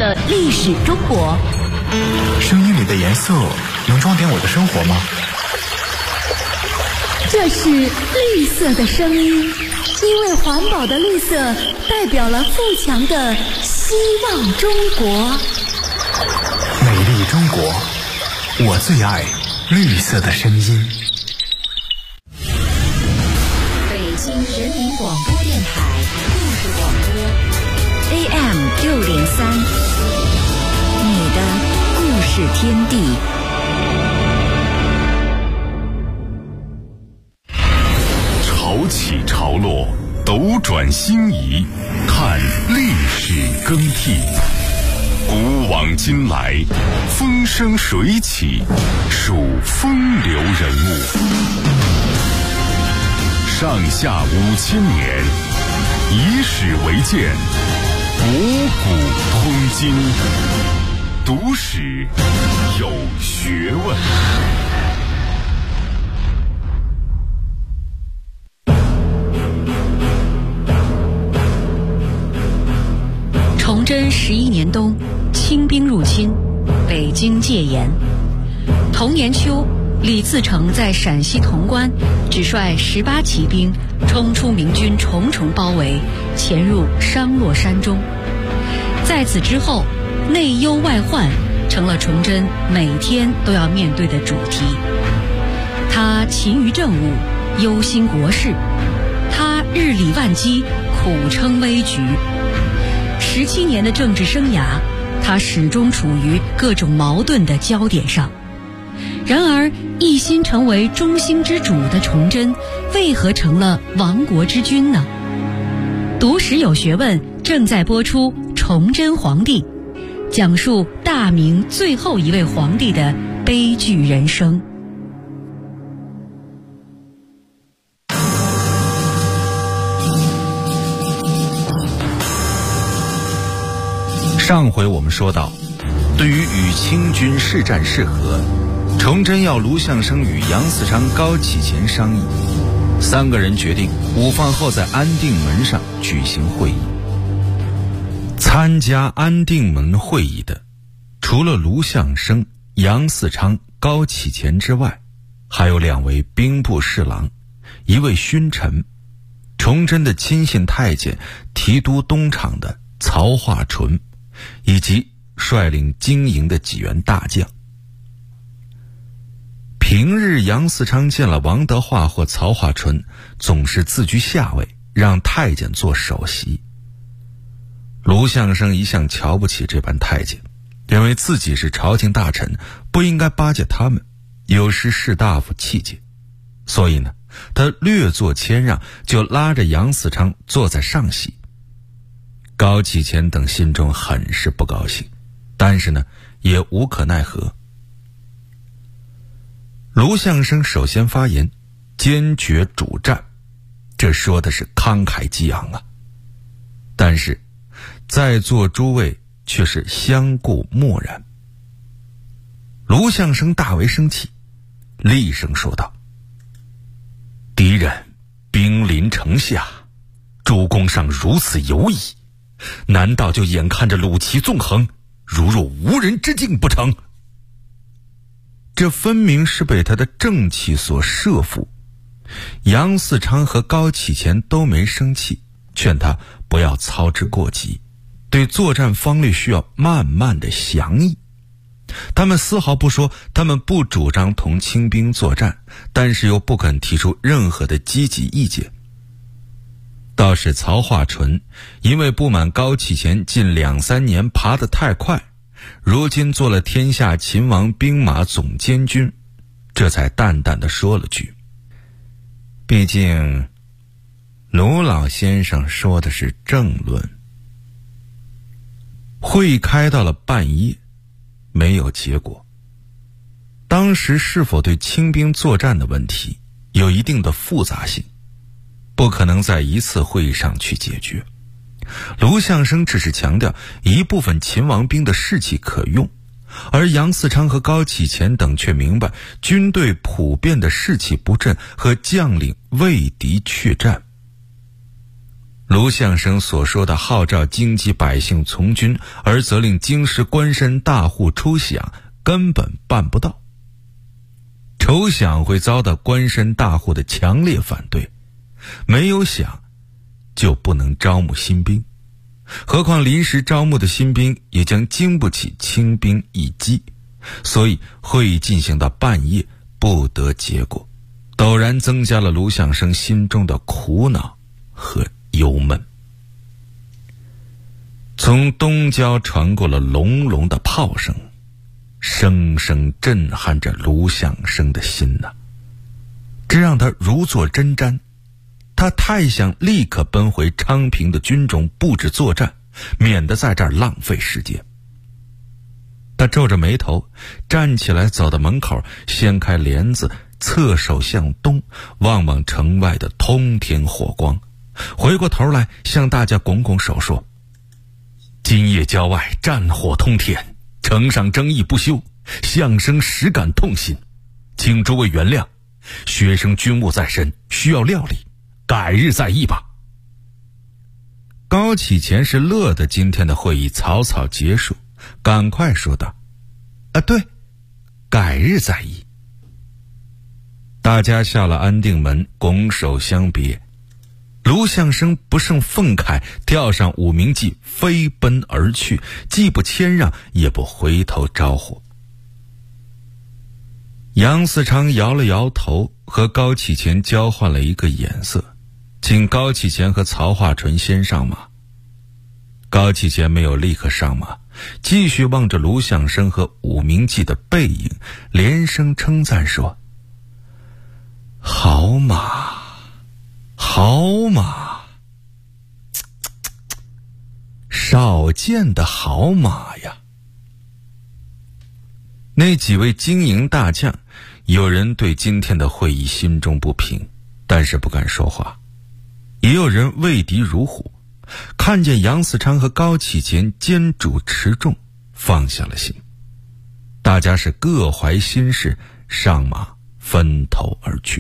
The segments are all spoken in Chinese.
的历史中国。 声音里的颜色能装点我的生活吗？ 这是绿色的声音，因为环保的绿色代表了富强的希望中国。 美丽中国，我最爱绿色的声音。 北京人民广播电台故事广播 AM603，你的故事天地。 潮起潮落，斗转星移，看历史更替。古往今来，风生水起，数风流人物。上下5000年，以史为鉴，博古通今，读史有学问。 崇祯11年冬，清兵入侵，北京戒严。同年秋，李自成在陕西潼关只率18骑兵冲出明军重重包围，潜入商洛山中。在此之后，内忧外患成了崇祯每天都要面对的主题。他勤于政务，忧心国事；他日理万机，苦撑危局。17年的政治生涯，他始终处于各种矛盾的焦点上。然而，一心成为中兴之主的崇祯，为何成了亡国之君呢？读史有学问正在播出《崇祯皇帝》，讲述大明最后一位皇帝的悲剧人生。 上回我们说到，对于与清军誓战誓和，崇祯要卢象升与杨嗣昌、高启乾商议，3个人决定午饭后在安定门上举行会议。参加安定门会议的，除了卢象升、杨嗣昌、高启乾之外，还有2位兵部侍郎，1位勋臣，崇祯的亲信太监提督东厂的曹化纯，以及率领经营的几员大将。平日杨嗣昌见了王德化或曹化纯，总是自居下位，让太监做首席。卢象升一向瞧不起这般太监，认为自己是朝廷大臣，不应该巴结他们，有失士大夫气节。所以呢，他略作谦让，就拉着杨嗣昌坐在上席。高启乾等心中很是不高兴，但是呢，也无可奈何。卢象升首先发言，坚决主战，这说的是慷慨激昂啊。但是，在座诸位却是相顾默然。卢象升大为生气，厉声说道：“敌人兵临城下，主公上如此犹疑，难道就眼看着鲁齐纵横，如若无人之境不成？”这分明是被他的正气所慑服。杨嗣昌和高启乾都没生气，劝他不要操之过急，对作战方略需要慢慢的详议。他们丝毫不说他们不主张同清兵作战，但是又不肯提出任何的积极意见。倒是曹化纯因为不满高启乾近2-3年爬得太快，如今做了天下秦王兵马总监军，这才淡淡地说了句：“毕竟卢老先生说的是政论。”会议开到了半夜，没有结果。当时是否对清兵作战的问题有一定的复杂性，不可能在一次会议上去解决。卢象升只是强调一部分秦王兵的士气可用，而杨嗣昌和高启乾等却明白军队普遍的士气不振和将领畏敌怯战。 卢象升所说的号召京畿百姓从军，而责令京师官绅大户出饷，根本办不到。筹饷会遭到官绅大户的强烈反对，没有饷就不能招募新兵，何况临时招募的新兵也将经不起清兵一击，所以会议进行到半夜不得结果，陡然增加了卢象升心中的苦恼和忧闷。从东郊传过了隆隆的炮声，声声震撼着卢象升的心呐，这让他如坐针毡。他太想立刻奔回昌平的军中布置作战，免得在这儿浪费时间。他皱着眉头站起来，走到门口，掀开帘子，侧手向东望望城外的通天火光，回过头来向大家拱拱手说：今夜郊外战火通天，城上争议不休，象升实感痛心，请诸位原谅，学生军务在身，需要料理，改日再议吧。高启乾是乐得今天的会议草草结束，赶快说道：对，改日再议。大家下了安定门，拱手相别。卢象升不胜愤慨，跳上武鸣骑飞奔而去，既不谦让，也不回头招呼。杨嗣昌摇了摇头，和高启乾交换了一个眼色，请高启乾和曹化纯先上马。高启乾没有立刻上马，继续望着卢象升和武鸣骑的背影，连声称赞说：好马，好马，少见的好马呀。那几位精营大将，有人对今天的会议心中不平，但是不敢说话，也有人畏敌如虎，看见杨嗣昌和高启乾坚主持重，放下了心。大家是各怀心事，上马分头而去。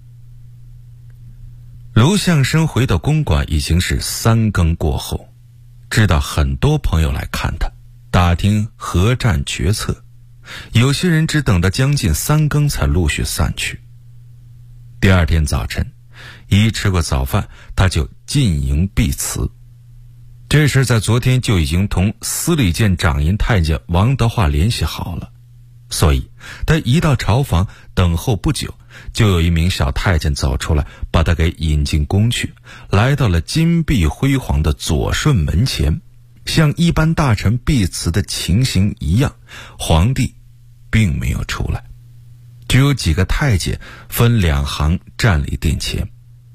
卢象升回到公馆已经是3更过后，知道很多朋友来看他，打听核战决策，有些人只等到将近3更才陆续散去。第二天早晨，一吃过早饭，他就进营避辞。这事在昨天就已经同司礼监掌银太监王德化联系好了，所以他一到朝房等候不久，就有一名小太监走出来，把他给引进宫去，来到了金碧辉煌的左顺门前，像一般大臣避辞的情形一样，皇帝并没有出来，只有几个太监分2行站立殿前。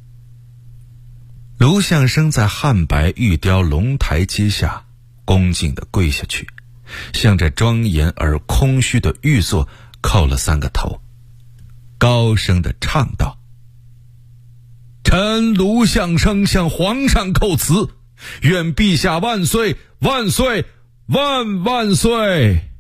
卢象升在汉白玉雕龙台阶下恭敬地跪下去，向着庄严而空虚的玉座叩了3个头，高声地唱道：臣卢象升向皇上叩辞，愿陛下万岁万岁万万岁。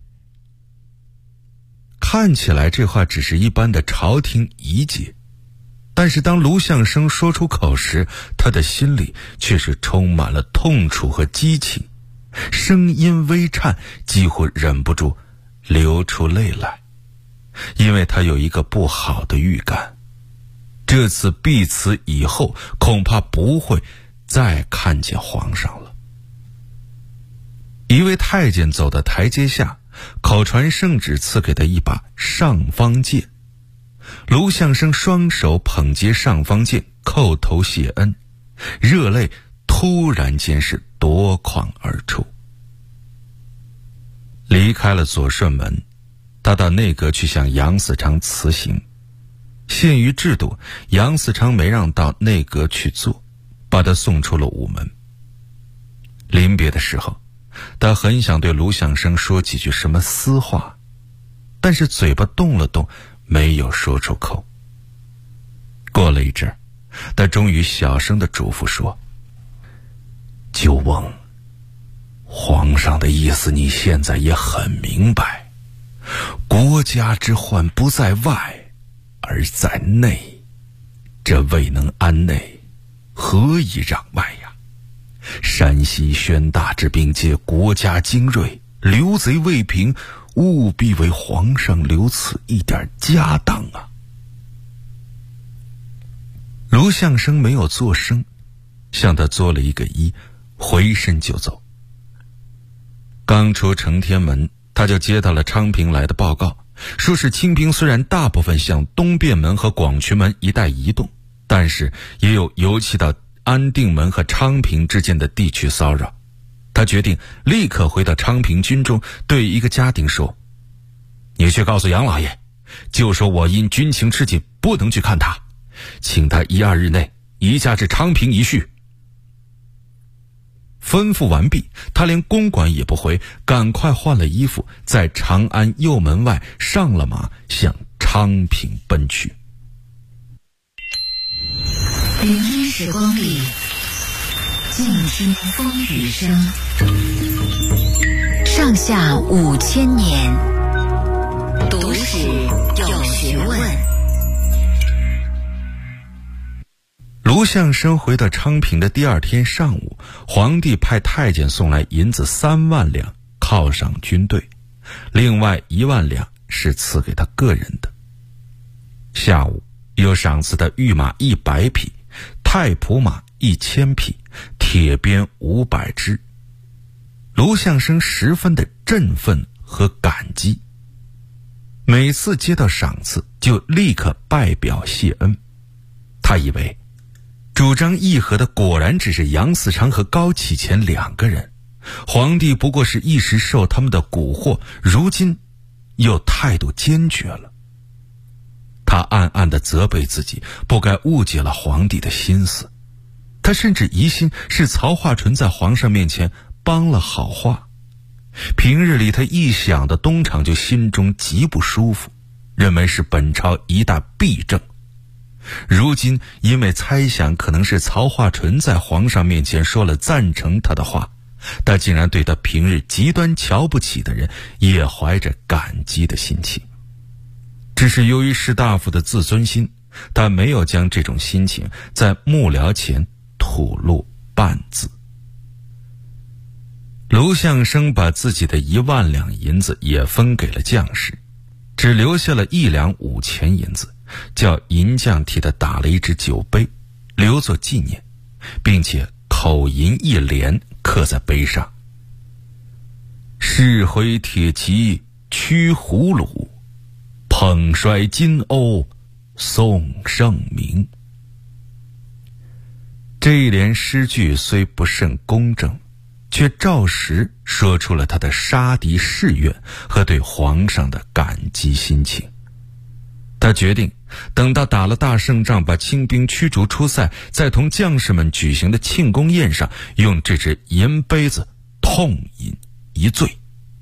看起来这话只是一般的朝廷仪节，但是当卢象升说出口时，他的心里却是充满了痛楚和激情，声音微颤，几乎忍不住流出泪来，因为他有一个不好的预感，这次避辞以后恐怕不会再看见皇上了。一位太监走到台阶下，口传圣旨赐给他一把尚方剑。卢象升双手捧接尚方剑，叩头谢恩，热泪突然间是夺眶而出。离开了左顺门，他到内阁去向杨嗣昌辞行。限于制度，杨嗣昌没让到内阁去坐，把他送出了午门。临别的时候，他很想对卢象升说几句什么私话，但是嘴巴动了动，没有说出口。过了一阵，他终于小声地嘱咐说：九翁，皇上的意思你现在也很明白，国家之患不在外而在内，这未能安内，何以攘外呀？ 山西宣大之兵皆国家精锐，刘贼未平，务必为皇上留此一点家当啊！卢相生没有作声，向他作了一个揖，回身就走。刚出承天门，他就接到了昌平来的报告，说是清兵虽然大部分向东便门和广渠门一带移动，但是也有游击到安定门和昌平之间的地区骚扰。他决定立刻回到昌平军中，对一个家丁说：你去告诉杨老爷，就说我因军情吃紧不能去看他，请他1-2日内移驾至昌平一叙。吩咐完毕，他连公馆也不回，赶快换了衣服，在长安右门外上了马，向昌平奔去。 聆听时光里，静听风雨声。上下5000年，读史有学问。 卢相生回到昌平的第2天上午，皇帝派太监送来银子3万两犒赏军队，另外1万两是赐给他个人的。下午又赏赐他御马100匹，太仆马1000匹，铁鞭500支。卢相生十分的振奋和感激，每次接到赏赐就立刻拜表谢恩。他以为主张议和的果然只是杨嗣昌和高启乾2个人，皇帝不过是一时受他们的蛊惑，如今又态度坚决了。他暗暗地责备自己，不该误解了皇帝的心思。他甚至疑心是曹化淳在皇上面前帮了好话。平日里他一想到东厂就心中极不舒服，认为是本朝一大弊政。如今因为猜想可能是曹化淳在皇上面前说了赞成他的话，他竟然对他平日极端瞧不起的人也怀着感激的心情。只是由于士大夫的自尊心，他没有将这种心情在幕僚前吐露半字。卢相生把自己的1万两银子也分给了将士，只留下了1两5钱银子，叫银匠替他打了一只酒杯，留作纪念，并且口银1联刻在碑上：试挥铁骑驱胡虏，捧率金瓯颂圣明。这一联诗句虽不甚公正，却照实说出了他的杀敌誓愿和对皇上的感激心情。他决定等到打了大胜仗，把清兵驱逐出塞，在同将士们举行的庆功宴上，用这只银杯子痛饮一醉。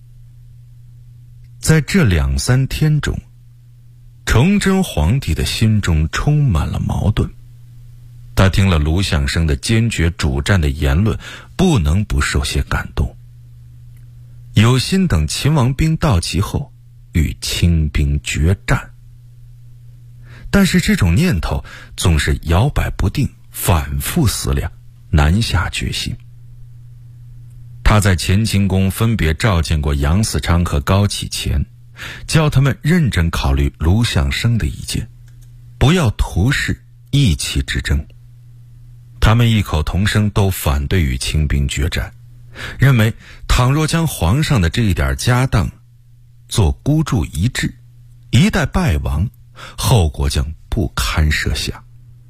在这2-3天中，崇祯皇帝的心中充满了矛盾。他听了卢相生的坚决主战的言论，不能不受些感动，有心等秦王兵到齐后与清兵决战。但是这种念头总是摇摆不定，反复思量，难下决心。他在乾清宫分别召见过杨嗣昌和高启乾，叫他们认真考虑卢相生的意见，不要图事意气之争。他们异口同声都反对与清兵决战，认为倘若将皇上的这一点家当做孤注一掷，一旦败亡，后果将不堪设想。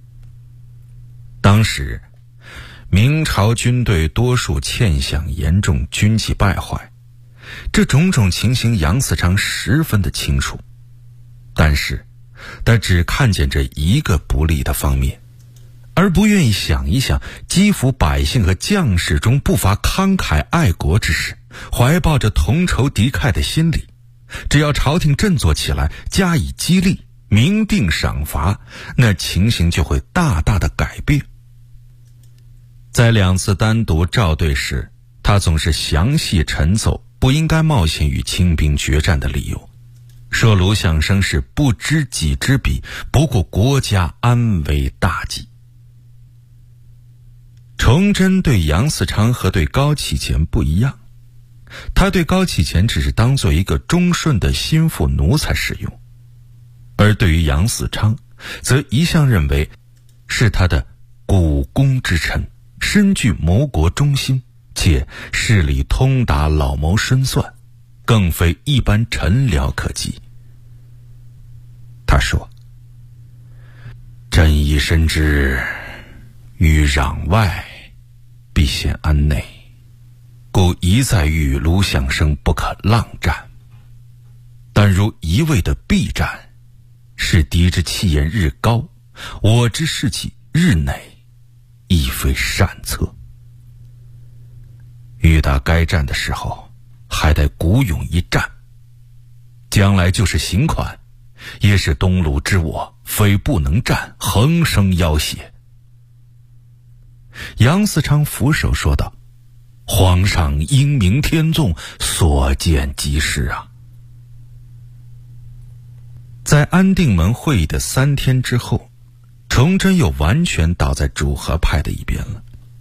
当时明朝军队多数欠饷严重，军纪败坏，这种种情形杨嗣昌十分的清楚，但是他只看见这一个不利的方面，而不愿意想一想基辅百姓和将士中不乏慷慨爱国之士，怀抱着同仇敌忾的心理，只要朝廷振作起来，加以激励，明定赏罚，那情形就会大大的改变。在2次单独召对时，他总是详细陈奏不应该冒险与清兵决战的理由，说卢相生是不知己之彼，不顾国家安危大计。 崇祯对杨嗣昌和对高启前不一样，他对高启前只是当做一个忠顺的心腹奴才使用，而对于杨嗣昌则一向认为是他的股肱之臣，身具谋国忠心，且事理通达，老谋深算，更非一般臣僚可及。他说：朕亦深知欲攘外必先安内，故一再谕卢象升不可浪战。但如一味的避战，是敌之气焰日高，我之士气日馁，亦非善策。遇到该战的时候，还得鼓勇一战，将来就是刑款，也是东鲁之我，非不能战，横生要挟。杨嗣昌俯首说道：皇上英明天纵，所见即是啊。在安定门会议的3天之后，崇祯又完全倒在主和派的一边了。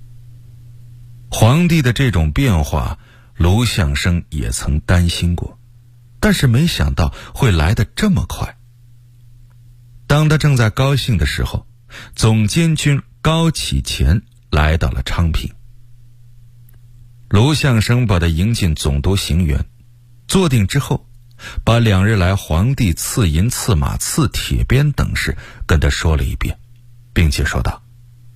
皇帝的这种变化，卢象升也曾担心过，但是没想到会来得这么快。当他正在高兴的时候，总监军高启前来到了昌平。卢象升把他迎进总督行辕，坐定之后，把2日来皇帝赐银赐马赐铁鞭等事跟他说了一遍，并且说道：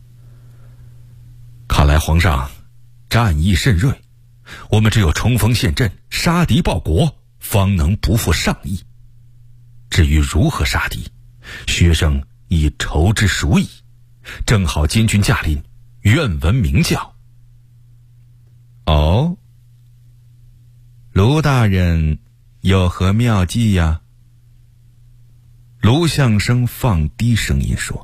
看来皇上战意甚锐，我们只有冲锋陷阵，杀敌报国，方能不负上意。至于如何杀敌，学生已筹之熟矣，正好监军驾临，愿闻明教。哦，卢大人有何妙计呀？卢象升放低声音说：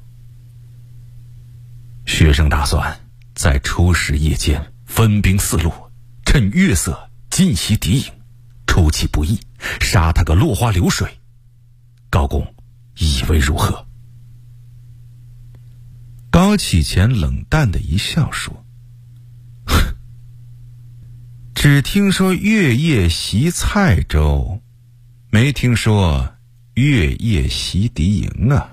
学生打算在初时夜间分兵4路，趁月色进袭敌营，出其不意，杀他个落花流水。高公以为如何？高启前冷淡的一笑说：只听说月夜袭蔡州，没听说月夜袭敌营啊。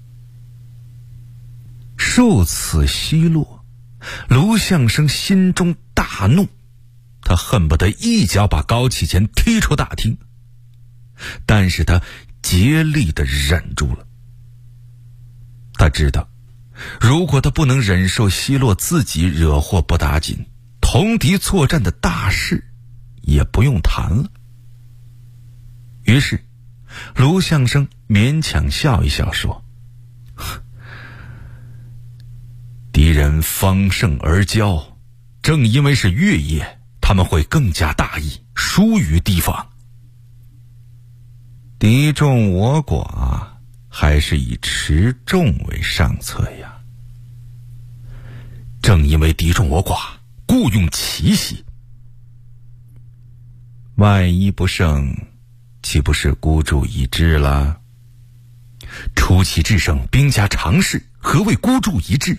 受此奚落，卢象升心中大怒，他恨不得一脚把高启前踢出大厅，但是他竭力地忍住了。他知道，如果他不能忍受奚落自己，惹祸不打紧，同敌作战的大事也不用谈了。于是卢象升勉强笑一笑说：敌人方胜而骄，正因为是月夜，他们会更加大意，疏于提防。敌众我寡，还是以持重为上策呀。正因为敌众我寡，故用奇袭。万一不胜，岂不是孤注一掷了？出奇制胜，兵家常事，何谓孤注一掷？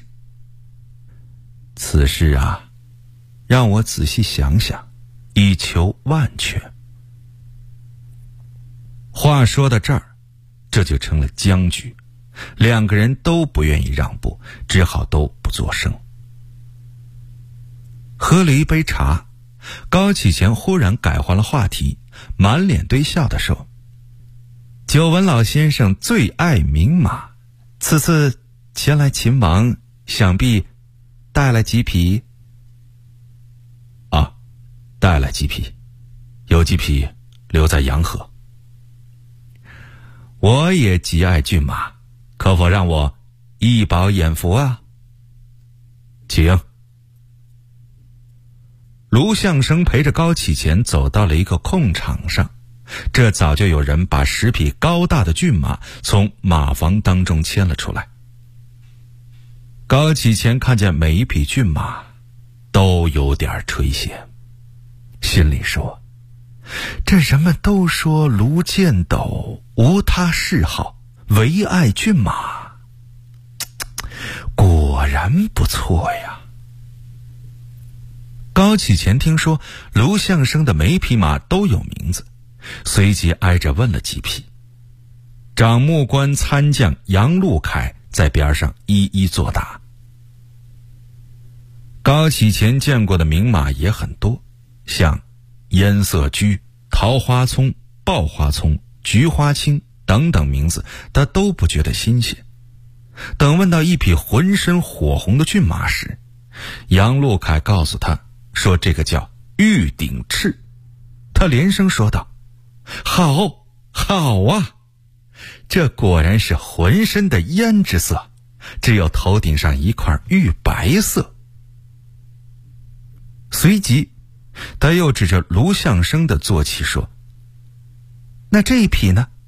此事啊，让我仔细想想，以求万全。话说到这儿，这就成了僵局，2个人都不愿意让步，只好都不作声。喝了一杯茶，高启前忽然改换了话题，满脸堆笑地说：久闻老先生最爱名马，此次前来秦王，想必带来几匹？啊，带来几匹，有几匹留在洋河。我也极爱骏马，可否让我一饱眼福啊？请。卢象升陪着高启前走到了一个空场上，这早就有人把10匹高大的骏马从马房当中牵了出来。高启前看见每一匹骏马都有点垂涎，心里说：这人们都说卢建斗无他嗜好，唯爱骏马，果然不错呀。 高启前听说卢相生的每匹马都有名字，随即挨着问了几匹。掌目官参将杨禄凯在边上一一作答。高启前见过的名马也很多，像烟色驹、桃花葱、爆花葱、菊花青等等名字他都不觉得新鲜。等问到一匹浑身火红的骏马时，杨禄凯告诉他说这个叫玉鼎赤。他连声说道：好啊，这果然是浑身的胭脂色，只有头顶上一块玉白色。随即他又指着卢相生的坐骑说：那这一匹呢？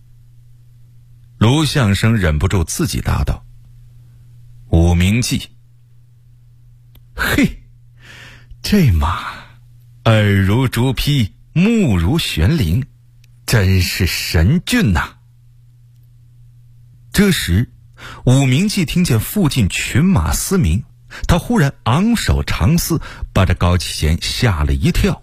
卢相生忍不住自己答道：武明记。嘿，这马耳如竹劈，目如悬铃，真是神骏呐！这时武明记听见附近群马嘶鸣，他忽然昂首长嘶，把这高启前吓了一跳。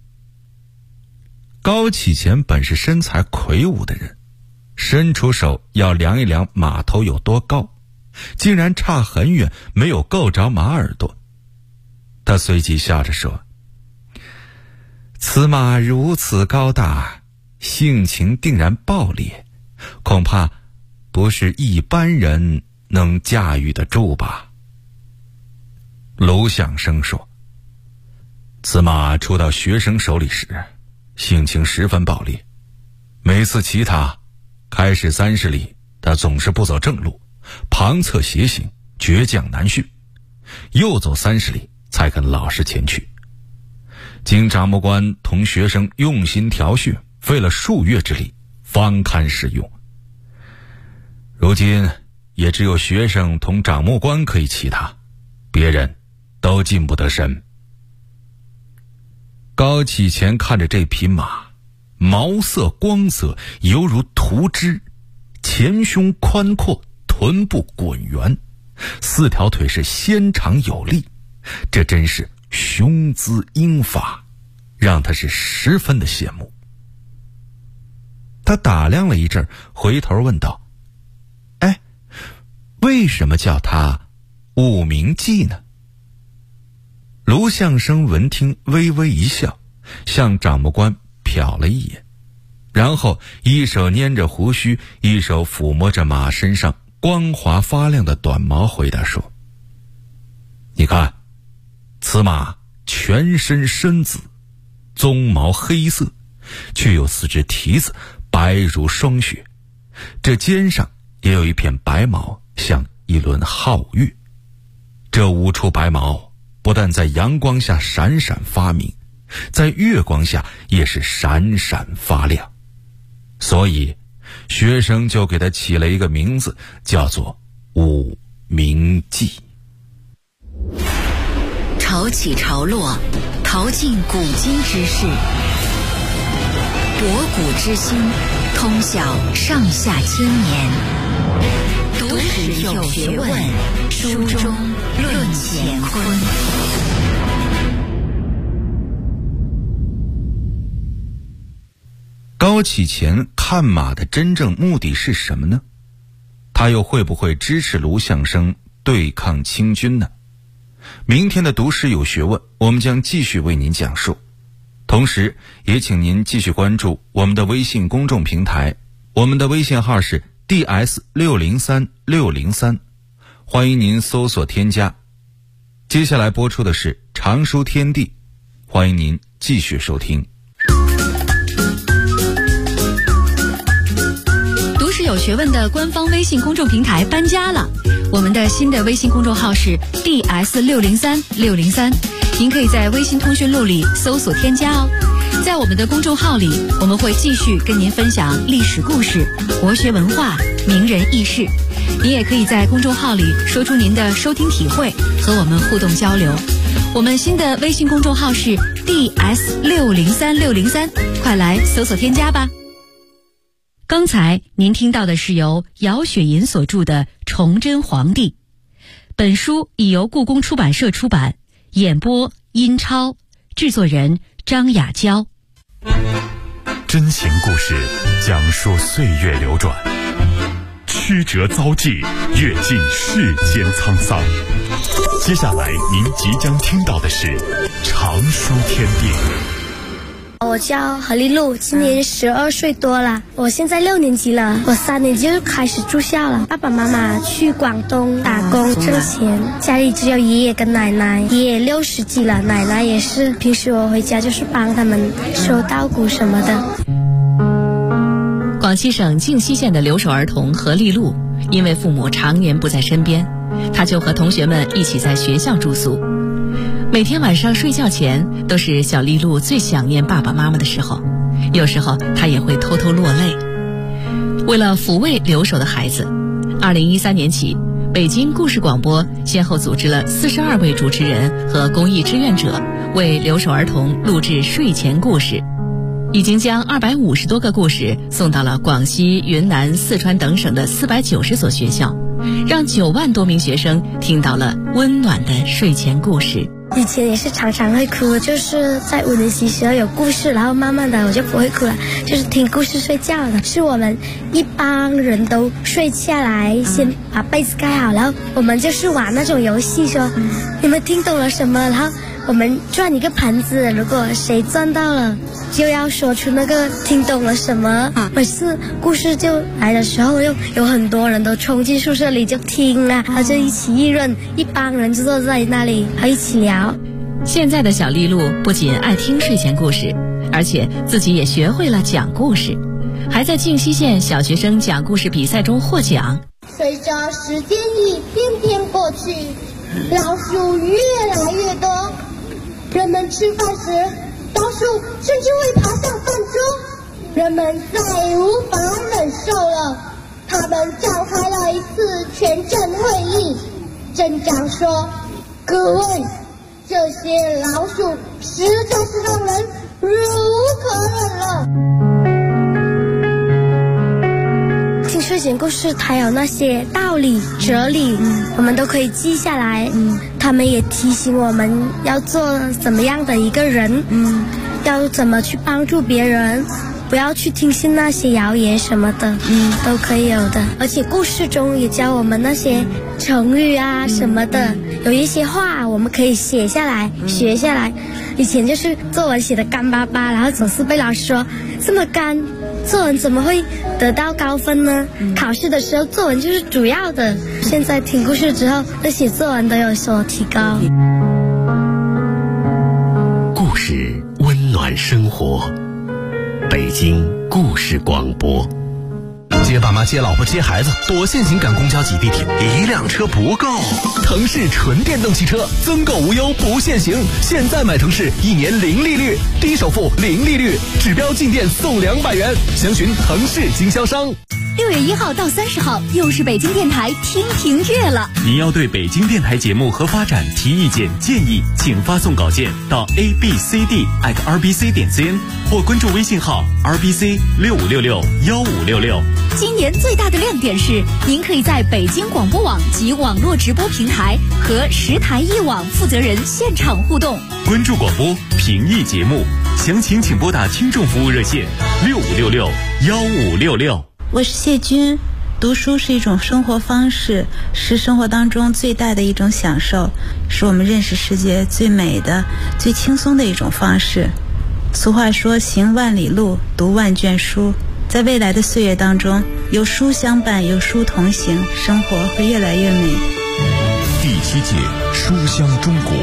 高启前本是身材魁梧的人，伸出手要量一量马头有多高，竟然差很远，没有够着马耳朵。他随即笑着说：此马如此高大，性情定然暴烈，恐怕不是一般人能驾驭得住吧。卢相生说：此马出到学生手里时，性情十分暴烈，每次骑他开始30里，他总是不走正路，旁侧斜行，倔强难驯，又走30里才肯老实前去。经掌目官同学生用心调训，费了数月之力，方堪使用。如今也只有学生同掌目官可以骑他，别人都近不得身。高启前看着这匹马，毛色光泽，犹如涂脂，前胸宽阔，臀部滚圆，4条腿是纤长有力，这真是雄姿英发，让他是十分的羡慕。他打量了一阵，回头问道：为什么叫他武明记呢？卢相生闻听微微一笑，向掌目官瞟了一眼，然后一手拈着胡须，一手抚摸着马身上光滑发亮的短毛，回答说：你看，此马全身深紫，鬃毛黑色，却有4只蹄子白如霜雪，这肩上也有一片白毛，像一轮皓月。这5处白毛不但在阳光下闪闪发明，在月光下也是闪闪发亮，所以学生就给他起了一个名字，叫做武明记。 潮起潮落，淘尽古今之事，博古知新，通晓上下千年。读史有学问，书中论乾坤。 高启前看马的真正目的是什么呢？他又会不会支持卢相生对抗清军呢？明天的读史有学问，我们将继续为您讲述。同时也请您继续关注我们的微信公众平台，我们的微信号是 DS603603，欢迎您搜索添加。接下来播出的是常书天地，欢迎您继续收听。 读史有学问的官方微信公众平台搬家了，我们的新的微信公众号是 DS603603，您可以在微信通讯录里搜索添加哦。在我们的公众号里，我们会继续跟您分享历史故事、国学文化、名人轶事。您也可以在公众号里说出您的收听体会，和我们互动交流。我们新的微信公众号是 DS603603，快来搜索添加吧。刚才您听到的是由姚雪银所著的《崇祯皇帝》，本书已由故宫出版社出版，演播殷超，制作人张雅娇。 真情故事讲述岁月流转，曲折遭际，阅尽世间沧桑。接下来您即将听到的是常书天地。 我叫何丽露，今年12岁多了，我现在6年级了，我3年级就开始住校了。爸爸妈妈去广东打工挣钱，家里只有爷爷跟奶奶，爷爷60几了，奶奶也是，平时我回家就是帮他们收稻谷什么的。 广西省靖西县的留守儿童何丽露，因为父母常年不在身边，她就和同学们一起在学校住宿。每天晚上睡觉前，都是小丽露最想念爸爸妈妈的时候，有时候她也会偷偷落泪。为了抚慰留守的孩子，2013年起，北京故事广播先后组织了42位主持人和公益志愿者，为留守儿童录制睡前故事，已经将250多个故事送到了广西、云南、四川等省的490所学校，让9万多名学生听到了温暖的睡前故事。 以前也是常常会哭，就是在5年级时候有故事，然后慢慢的我就不会哭了，就是听故事睡觉的。是我们一帮人都睡下来，先把被子盖好，然后我们就是玩那种游戏，说你们听懂了什么，然后我们转一个盘子，如果谁转到了就要说出那个听懂了什么。每次故事就来的时候，又有很多人都冲进宿舍里就听啊，然后就一起议论，一帮人就坐在那里还一起聊。 现在的小丽露不仅爱听睡前故事，而且自己也学会了讲故事，还在靖西县小学生讲故事比赛中获奖。 随着时间一天天过去，老鼠越来越多，人们吃饭时老鼠甚至会爬上饭桌，人们再无法忍受了，他们召开了一次全镇会议。镇长说：“各位，这些老鼠实在是让人忍无可忍了。” 听睡前故事，它有那些道理、哲理，我们都可以记下来。他们也提醒我们要做怎么样的一个人，要怎么去帮助别人，不要去听信那些谣言什么的，都可以有的。而且故事中也教我们那些成语啊什么的，有一些话我们可以写下来、学下来。以前就是作文写的干巴巴，然后总是被老师说这么干，作文怎么会得到高分呢？考试的时候作文就是主要的。现在听故事之后，那写作文都有所提高。 故事温暖生活，北京故事广播。 接爸妈、接老婆、接孩子，多限行赶公交挤地铁，一辆车不够。腾势纯电动汽车，增购无忧不限行，现在买腾势1年0利率，低首付0利率，指标进店送200元，详询腾势经销商。 6月1号到30号，又是北京电台听评月了。 您要对北京电台节目和发展提意见建议，请发送稿件到 abcd@rbc.cn 或关注微信号 rbc65661566。 今年最大的亮点是，您可以在北京广播网及网络直播平台和10台一网负责人现场互动。 关注广播，评议节目，详情请拨打听众服务热线65661566。 我是谢军，读书是一种生活方式，是生活当中最大的一种享受，是我们认识世界最美的、最轻松的一种方式。俗话说，行万里路，读万卷书。在未来的岁月当中，有书相伴，有书同行，生活会越来越美。 第7届书香中国